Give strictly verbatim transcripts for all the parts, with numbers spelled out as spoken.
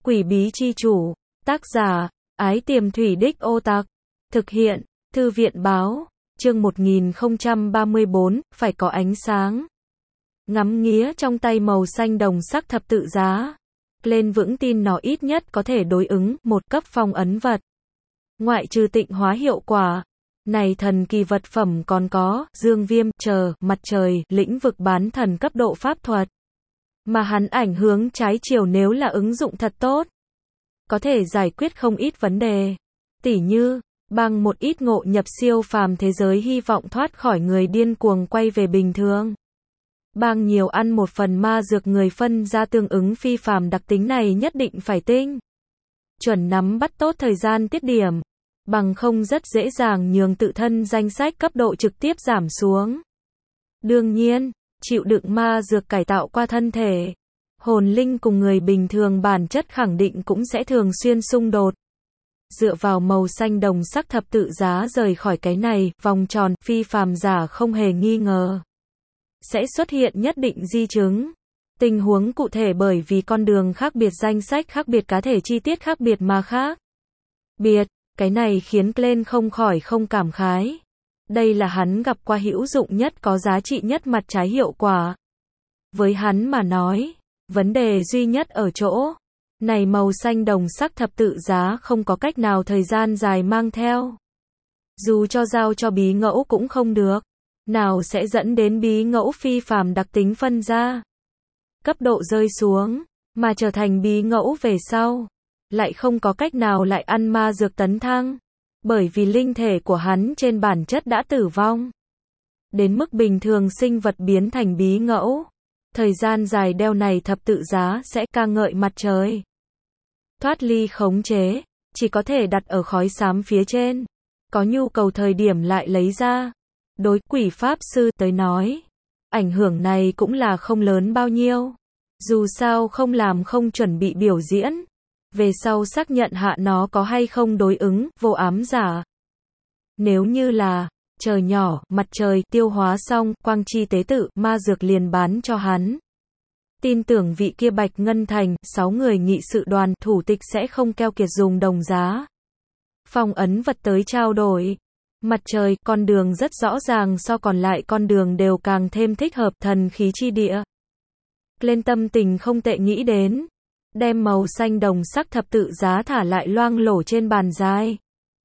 Quỷ bí chi chủ, tác giả, Ái Tiềm Thủy Đích Ô Tặc, thực hiện, Thư viện báo, chương một nghìn không trăm ba mươi bốn, phải có ánh sáng. Ngắm nghía trong tay màu xanh đồng sắc thập tự giá. Lên vững tin nó ít nhất có thể đối ứng một cấp phong ấn vật. Ngoại trừ tịnh hóa hiệu quả. Này thần kỳ vật phẩm còn có, dương viêm, chờ, mặt trời, lĩnh vực bán thần cấp độ pháp thuật. Mà hắn ảnh hướng trái chiều nếu là ứng dụng thật tốt. Có thể giải quyết không ít vấn đề. Tỉ như, bằng một ít ngộ nhập siêu phàm thế giới hy vọng thoát khỏi người điên cuồng quay về bình thường. Bằng nhiều ăn một phần ma dược người phân ra tương ứng phi phàm đặc tính này nhất định phải tinh. Chuẩn nắm bắt tốt thời gian tiết điểm. Bằng không rất dễ dàng nhường tự thân danh sách cấp độ trực tiếp giảm xuống. Đương nhiên, chịu đựng ma dược cải tạo qua thân thể. Hồn linh cùng người bình thường bản chất khẳng định cũng sẽ thường xuyên xung đột. Dựa vào màu xanh đồng sắc thập tự giá rời khỏi cái này, vòng tròn, phi phàm giả không hề nghi ngờ. Sẽ xuất hiện nhất định di chứng. Tình huống cụ thể bởi vì con đường khác biệt danh sách khác biệt cá thể chi tiết khác biệt mà khác. Biệt, cái này khiến Glenn không khỏi không cảm khái. Đây là hắn gặp qua hữu dụng nhất có giá trị nhất mặt trái hiệu quả. Với hắn mà nói, vấn đề duy nhất ở chỗ, này màu xanh đồng sắc thập tự giá không có cách nào thời gian dài mang theo. Dù cho giao cho bí ngẫu cũng không được. Nào sẽ dẫn đến bí ngẫu phi phàm đặc tính phân ra. Cấp độ rơi xuống, mà trở thành bí ngẫu về sau. Lại không có cách nào lại ăn ma dược tấn thăng. Bởi vì linh thể của hắn trên bản chất đã tử vong. Đến mức bình thường sinh vật biến thành bí ngẫu. Thời gian dài đeo này thập tự giá sẽ ca ngợi mặt trời. Thoát ly khống chế, chỉ có thể đặt ở khói xám phía trên. Có nhu cầu thời điểm lại lấy ra. Đối quỷ pháp sư tới nói, ảnh hưởng này cũng là không lớn bao nhiêu. Dù sao không làm không chuẩn bị biểu diễn. Về sau xác nhận hạ nó có hay không đối ứng, vô ám giả. Nếu như là, trời nhỏ, mặt trời, tiêu hóa xong, quang chi tế tự, ma dược liền bán cho hắn. Tin tưởng vị kia Bạch Ngân Thành, sáu người nghị sự đoàn, thủ tịch sẽ không keo kiệt dùng đồng giá. Phong ấn vật tới trao đổi. Mặt trời, con đường rất rõ ràng so còn lại con đường đều càng thêm thích hợp thần khí chi địa. Lên tâm tình không tệ nghĩ đến. Đem màu xanh đồng sắc thập tự giá thả lại loang lổ trên bàn dài.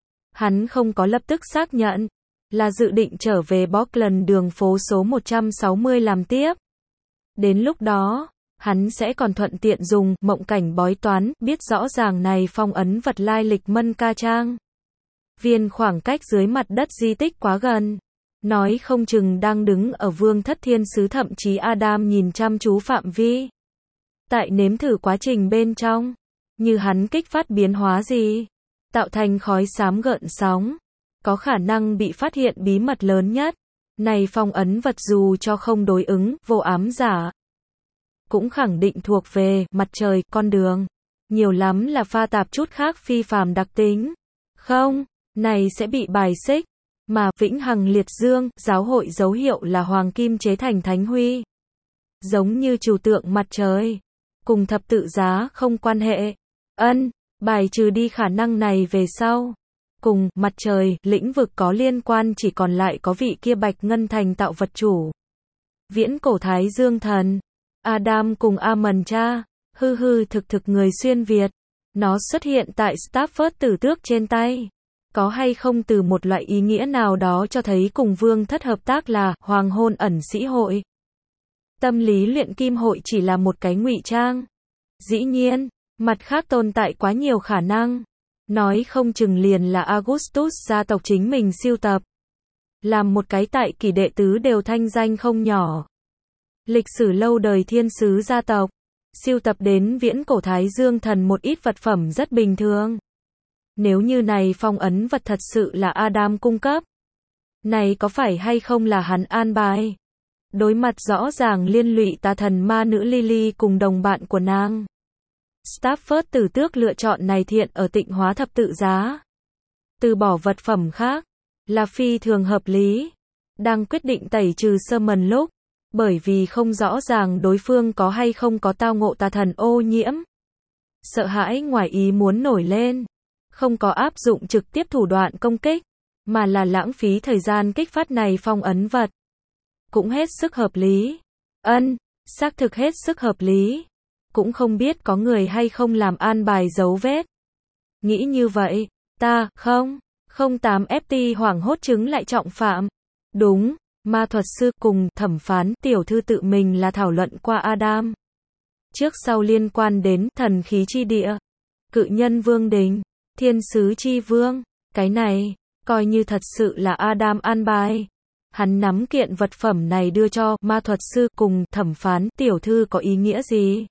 Hắn không có lập tức xác nhận. Là dự định trở về Bockland đường phố số một trăm sáu mươi làm tiếp. Đến lúc đó, hắn sẽ còn thuận tiện dùng mộng cảnh bói toán, biết rõ ràng này phong ấn vật lai lịch Mân Ca Trang. Viên khoảng cách dưới mặt đất di tích quá gần. Nói không chừng đang đứng ở vương thất thiên sứ thậm chí Adam nhìn chăm chú phạm vi. Tại nếm thử quá trình bên trong. Như hắn kích phát biến hóa gì. Tạo thành khói xám gợn sóng. Có khả năng bị phát hiện bí mật lớn nhất. Này phong ấn vật dù cho không đối ứng, vô ám giả. Cũng khẳng định thuộc về mặt trời, con đường. Nhiều lắm là pha tạp chút khác phi phàm đặc tính. Không. Này sẽ bị bài xích, mà vĩnh hằng liệt dương, giáo hội dấu hiệu là hoàng kim chế thành thánh huy. Giống như trừu tượng mặt trời, cùng thập tự giá không quan hệ. Ân, bài trừ đi khả năng này về sau. Cùng mặt trời, lĩnh vực có liên quan chỉ còn lại có vị kia Bạch Ngân Thành tạo vật chủ. Viễn cổ Thái Dương thần, Adam cùng Amon cha, hư hư thực thực người xuyên Việt. Nó xuất hiện tại Stafford tử tước trên tay. Có hay không từ một loại ý nghĩa nào đó cho thấy cùng vương thất hợp tác là hoàng hôn ẩn sĩ hội. Tâm lý luyện kim hội chỉ là một cái ngụy trang. Dĩ nhiên, mặt khác tồn tại quá nhiều khả năng. Nói không chừng liền là Augustus gia tộc chính mình siêu tập. Làm một cái tại kỷ đệ tứ đều thanh danh không nhỏ. Lịch sử lâu đời thiên sứ gia tộc. Siêu tập đến viễn cổ Thái Dương thần một ít vật phẩm rất bình thường. Nếu như này phong ấn vật thật sự là Adam cung cấp. Này có phải hay không là hắn an bài? Đối mặt rõ ràng liên lụy tà thần ma nữ Lily cùng đồng bạn của nàng. Stafford tử tước lựa chọn này thiện ở tịnh hóa thập tự giá. Từ bỏ vật phẩm khác. Là phi thường hợp lý. Đang quyết định tẩy trừ Sermon lúc. Bởi vì không rõ ràng đối phương có hay không có tao ngộ tà thần ô nhiễm. sợ hãi ngoài ý muốn nổi lên. Không có áp dụng trực tiếp thủ đoạn công kích, mà là lãng phí thời gian kích phát này phong ấn vật. Cũng hết sức hợp lý. Ân, xác thực hết sức hợp lý. Cũng không biết có người hay không làm an bài dấu vết. Nghĩ như vậy, ta, không, không tám ép tê hoảng hốt chứng lại trọng phạm. Đúng, ma thuật sư cùng thẩm phán tiểu thư tự mình là thảo luận qua Adam. Trước sau liên quan đến thần khí chi địa, cự nhân vương đình, thiên sứ chi vương. Cái này, coi như thật sự là Adam an bài. Hắn nắm kiện vật phẩm này đưa cho ma thuật sư cùng thẩm phán tiểu thư có ý nghĩa gì?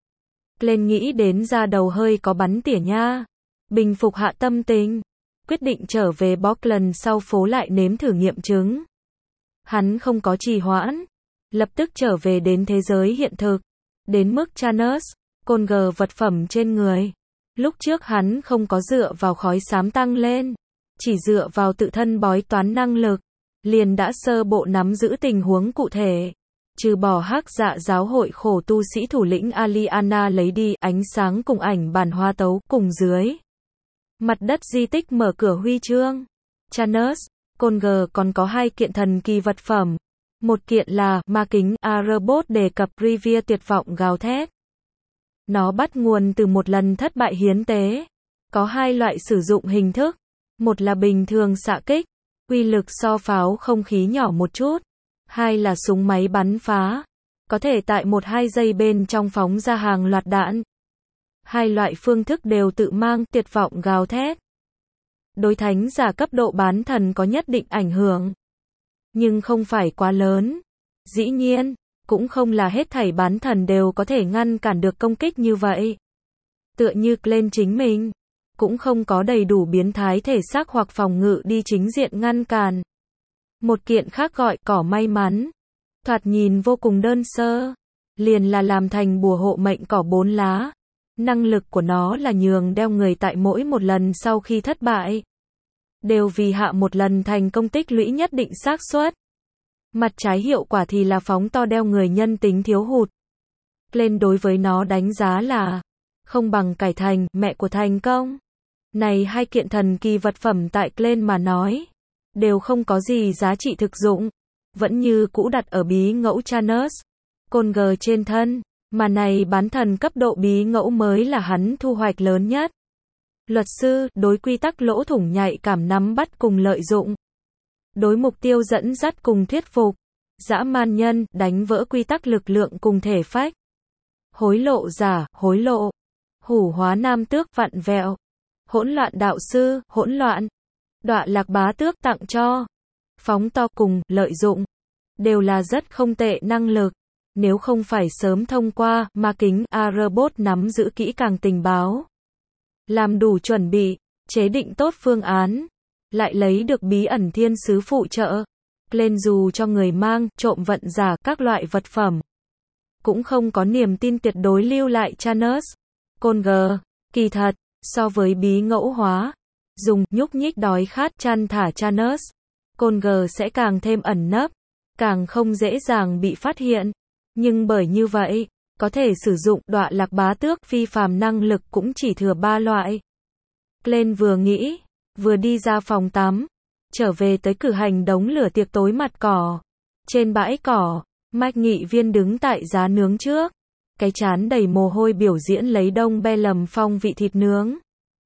Lên nghĩ đến ra đầu hơi có bắn tỉa nha. Bình phục hạ tâm tình. Quyết định trở về Portland sau phố lại nếm thử nghiệm chứng. Hắn không có trì hoãn. Lập tức trở về đến thế giới hiện thực. Đến mức Chanus, côn gờ vật phẩm trên người. Lúc trước hắn không có dựa vào khói xám tăng lên. Chỉ dựa vào tự thân bói toán năng lực. Liền đã sơ bộ nắm giữ tình huống cụ thể. Trừ bỏ hắc dạ giáo hội khổ tu sĩ thủ lĩnh Aliana lấy đi ánh sáng cùng ảnh bản hoa tấu cùng dưới. Mặt đất di tích mở cửa huy chương. Chanus, Conger còn có hai kiện thần kỳ vật phẩm. Một kiện là ma kính Arebot đề cập Rivia tuyệt vọng gào thét. Nó bắt nguồn từ một lần thất bại hiến tế. Có hai loại sử dụng hình thức. Một là bình thường xạ kích, uy lực so pháo không khí nhỏ một chút. Hai là súng máy bắn phá, có thể tại một hai giây bên trong phóng ra hàng loạt đạn. Hai loại phương thức đều tự mang tuyệt vọng gào thét. Đối thánh giả cấp độ bán thần có nhất định ảnh hưởng, nhưng không phải quá lớn. Dĩ nhiên, cũng không là hết thảy bán thần đều có thể ngăn cản được công kích như vậy. Tựa như Glenn chính mình, cũng không có đầy đủ biến thái thể xác hoặc phòng ngự đi chính diện ngăn cản. Một kiện khác gọi cỏ may mắn, thoạt nhìn vô cùng đơn sơ, liền là làm thành bùa hộ mệnh cỏ bốn lá. Năng lực của nó là nhường đeo người tại mỗi một lần sau khi thất bại, đều vì hạ một lần thành công tích lũy nhất định xác suất. Mặt trái hiệu quả thì là phóng to đeo người nhân tính thiếu hụt. Lên đối với nó đánh giá là không bằng cải thành, mẹ của thành công. Này hai kiện thần kỳ vật phẩm tại Glenn mà nói, đều không có gì giá trị thực dụng, vẫn như cũ đặt ở bí ngẫu Chanus, Conger trên thân, mà này bán thần cấp độ bí ngẫu mới là hắn thu hoạch lớn nhất. Luật sư, đối quy tắc lỗ thủng nhạy cảm nắm bắt cùng lợi dụng. Đối mục tiêu dẫn dắt cùng thuyết phục. Dã man nhân, đánh vỡ quy tắc lực lượng cùng thể phách. Hối lộ giả, hối lộ. Hủ hóa nam tước vặn vẹo. Hỗn loạn đạo sư, hỗn loạn. Đọa lạc bá tước tặng cho. Phóng to cùng, lợi dụng. Đều là rất không tệ năng lực. Nếu không phải sớm thông qua, ma kính, Arebot nắm giữ kỹ càng tình báo. Làm đủ chuẩn bị, chế định tốt phương án. Lại lấy được bí ẩn thiên sứ phụ trợ. Lên dù cho người mang, trộm vận giả các loại vật phẩm. Cũng không có niềm tin tuyệt đối lưu lại Chanus. Conger, kỳ thật, so với bí ngẫu hóa, dùng, nhúc nhích đói khát chăn thả Chanus, Conger sẽ càng thêm ẩn nấp, càng không dễ dàng bị phát hiện. Nhưng bởi như vậy, có thể sử dụng đọa lạc bá tước phi phàm năng lực cũng chỉ thừa ba loại. Glenn vừa nghĩ, vừa đi ra phòng tắm, trở về tới cử hành đống lửa tiệc tối mặt cỏ. Trên bãi cỏ, Mike nghị viên đứng tại giá nướng trước, cái trán đầy mồ hôi biểu diễn lấy đông be lầm phong vị thịt nướng.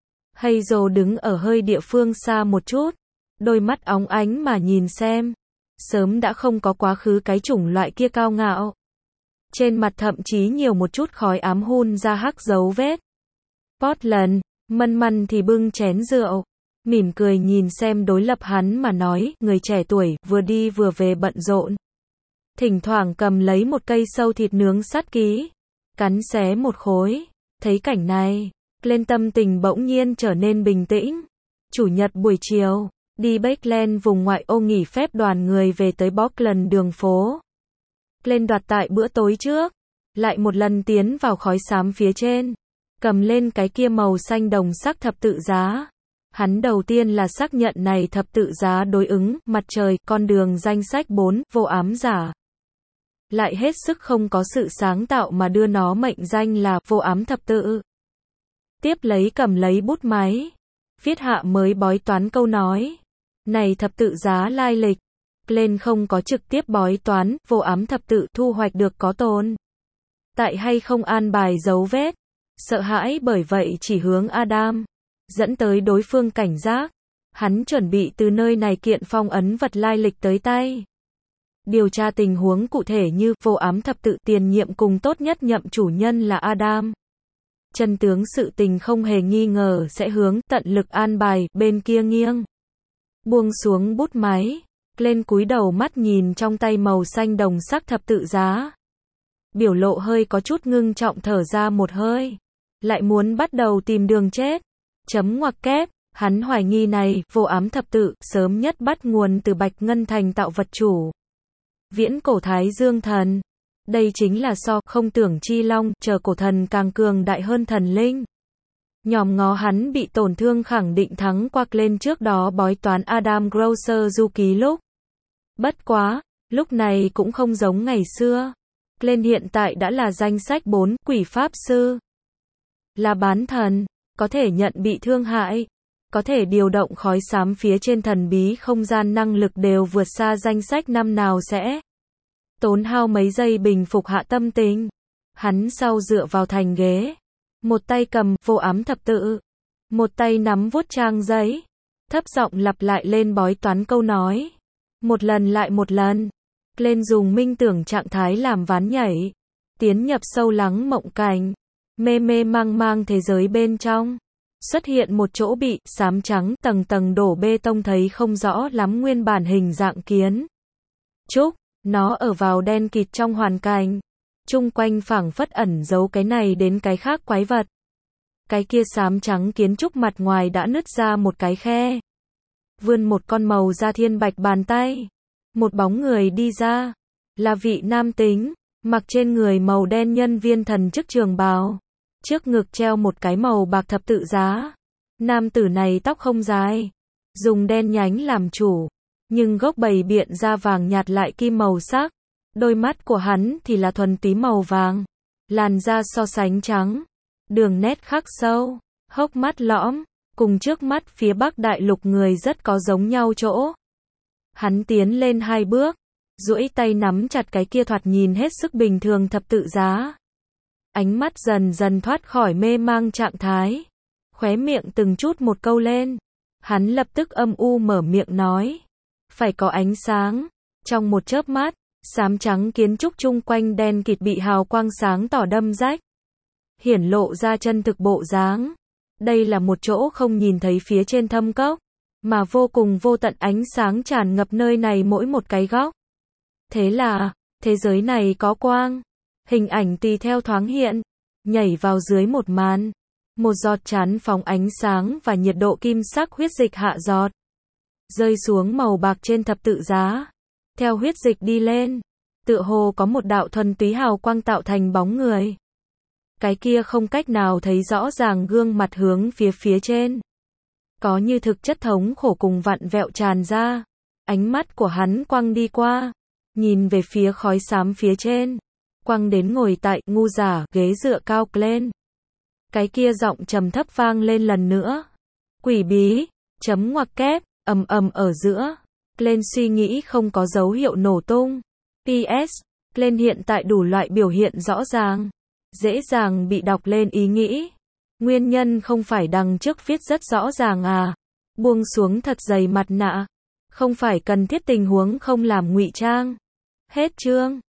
Hazel đứng ở hơi địa phương xa một chút, đôi mắt óng ánh mà nhìn xem. Sớm đã không có quá khứ cái chủng loại kia cao ngạo. Trên mặt thậm chí nhiều một chút khói ám hun ra hắc dấu vết. Portland, mân măn thì bưng chén rượu, mỉm cười nhìn xem đối lập hắn mà nói, người trẻ tuổi, vừa đi vừa về bận rộn. Thỉnh thoảng cầm lấy một cây sâu thịt nướng sắt ký, cắn xé một khối. Thấy cảnh này, lên tâm tình bỗng nhiên trở nên bình tĩnh. Chủ nhật buổi chiều, đi Bakeland vùng ngoại ô nghỉ phép đoàn người về tới Portland đường phố. Lên đoạt tại bữa tối trước, lại một lần tiến vào khói xám phía trên, cầm lên cái kia màu xanh đồng sắc thập tự giá. Hắn đầu tiên là xác nhận này thập tự giá đối ứng, mặt trời, con đường danh sách bốn, vô ám giả. Lại hết sức không có sự sáng tạo mà đưa nó mệnh danh là vô ám thập tự. Tiếp lấy cầm lấy bút máy. Viết hạ mới bói toán câu nói. Này thập tự giá lai lịch. Glenn không có trực tiếp bói toán, vô ám thập tự thu hoạch được có tồn tại hay không an bài dấu vết. Sợ hãi bởi vậy chỉ hướng Adam. Dẫn tới đối phương cảnh giác. Hắn chuẩn bị từ nơi này kiện phong ấn vật lai lịch tới tay. Điều tra tình huống cụ thể như vô ám thập tự tiền nhiệm cùng tốt nhất nhậm chủ nhân là Adam. Chân tướng sự tình không hề nghi ngờ sẽ hướng tận lực an bài bên kia nghiêng. Buông xuống bút máy. Lên cúi đầu mắt nhìn trong tay màu xanh đồng sắc thập tự giá. Biểu lộ hơi có chút ngưng trọng thở ra một hơi. Lại muốn bắt đầu tìm đường chết. Chấm ngoặc kép. Hắn hoài nghi này, vô ám thập tự, sớm nhất bắt nguồn từ Bạch Ngân Thành tạo vật chủ. Viễn cổ Thái Dương thần. Đây chính là so không tưởng chi long, chờ cổ thần càng cường đại hơn thần linh. Nhòm ngó hắn bị tổn thương khẳng định thắng qua lên trước đó bói toán Adam Grosser du ký lúc. Bất quá, lúc này cũng không giống ngày xưa. Glenn hiện tại đã là danh sách bốn quỷ pháp sư. Là bán thần, có thể nhận bị thương hại, có thể điều động khói xám phía trên thần bí không gian năng lực đều vượt xa danh sách năm nào sẽ tốn hao mấy giây bình phục hạ tâm tình. Hắn sau dựa vào thành ghế, một tay cầm vô ám thập tự, một tay nắm vuốt trang giấy, thấp giọng lặp lại lên bói toán câu nói. Một lần lại một lần, lên dùng minh tưởng trạng thái làm ván nhảy, tiến nhập sâu lắng mộng cảnh, mê mê mang mang thế giới bên trong. Xuất hiện một chỗ bị xám trắng tầng tầng đổ bê tông thấy không rõ lắm nguyên bản hình dạng kiến trúc, nó ở vào đen kịt trong hoàn cảnh, chung quanh phảng phất ẩn giấu cái này đến cái khác quái vật. Cái kia xám trắng kiến trúc mặt ngoài đã nứt ra một cái khe, vươn một con màu da thiên bạch bàn tay, một bóng người đi ra, là vị nam tính, mặc trên người màu đen nhân viên thần chức trường bào. Trước ngực treo một cái màu bạc thập tự giá. Nam tử này tóc không dài, dùng đen nhánh làm chủ, nhưng gốc bầy biện da vàng nhạt lại kim màu sắc. Đôi mắt của hắn thì là thuần túy màu vàng, làn da so sánh trắng, đường nét khắc sâu, hốc mắt lõm, cùng trước mắt phía Bắc đại lục người rất có giống nhau chỗ. Hắn tiến lên hai bước, duỗi tay nắm chặt cái kia thoạt nhìn hết sức bình thường thập tự giá. Ánh mắt dần dần thoát khỏi mê mang trạng thái. Khóe miệng từng chút một câu lên. Hắn lập tức âm u mở miệng nói. Phải có ánh sáng. Trong một chớp mắt, xám trắng kiến trúc chung quanh đen kịt bị hào quang sáng tỏ đâm rách. Hiển lộ ra chân thực bộ dáng. Đây là một chỗ không nhìn thấy phía trên thâm cốc, mà vô cùng vô tận ánh sáng tràn ngập nơi này mỗi một cái góc. Thế là, thế giới này có quang. Hình ảnh tùy theo thoáng hiện, nhảy vào dưới một màn. Một giọt chán phóng ánh sáng và nhiệt độ kim sắc huyết dịch hạ giọt. Rơi xuống màu bạc trên thập tự giá. Theo huyết dịch đi lên, tựa hồ có một đạo thuần túy hào quang tạo thành bóng người. Cái kia không cách nào thấy rõ ràng gương mặt hướng phía phía trên. Có như thực chất thống khổ cùng vặn vẹo tràn ra. Ánh mắt của hắn quăng đi qua, nhìn về phía khói xám phía trên. Quăng đến ngồi tại ngu giả ghế dựa cao lên. Cái kia giọng trầm thấp vang lên lần nữa. Quỷ bí, chấm ngoặc kép, ầm ầm ở giữa. Glenn suy nghĩ không có dấu hiệu nổ tung. pê ét, Glenn hiện tại đủ loại biểu hiện rõ ràng. Dễ dàng bị đọc lên ý nghĩ. Nguyên nhân không phải đằng trước viết rất rõ ràng à. Buông xuống thật dày mặt nạ. Không phải cần thiết tình huống không làm ngụy trang. Hết chương.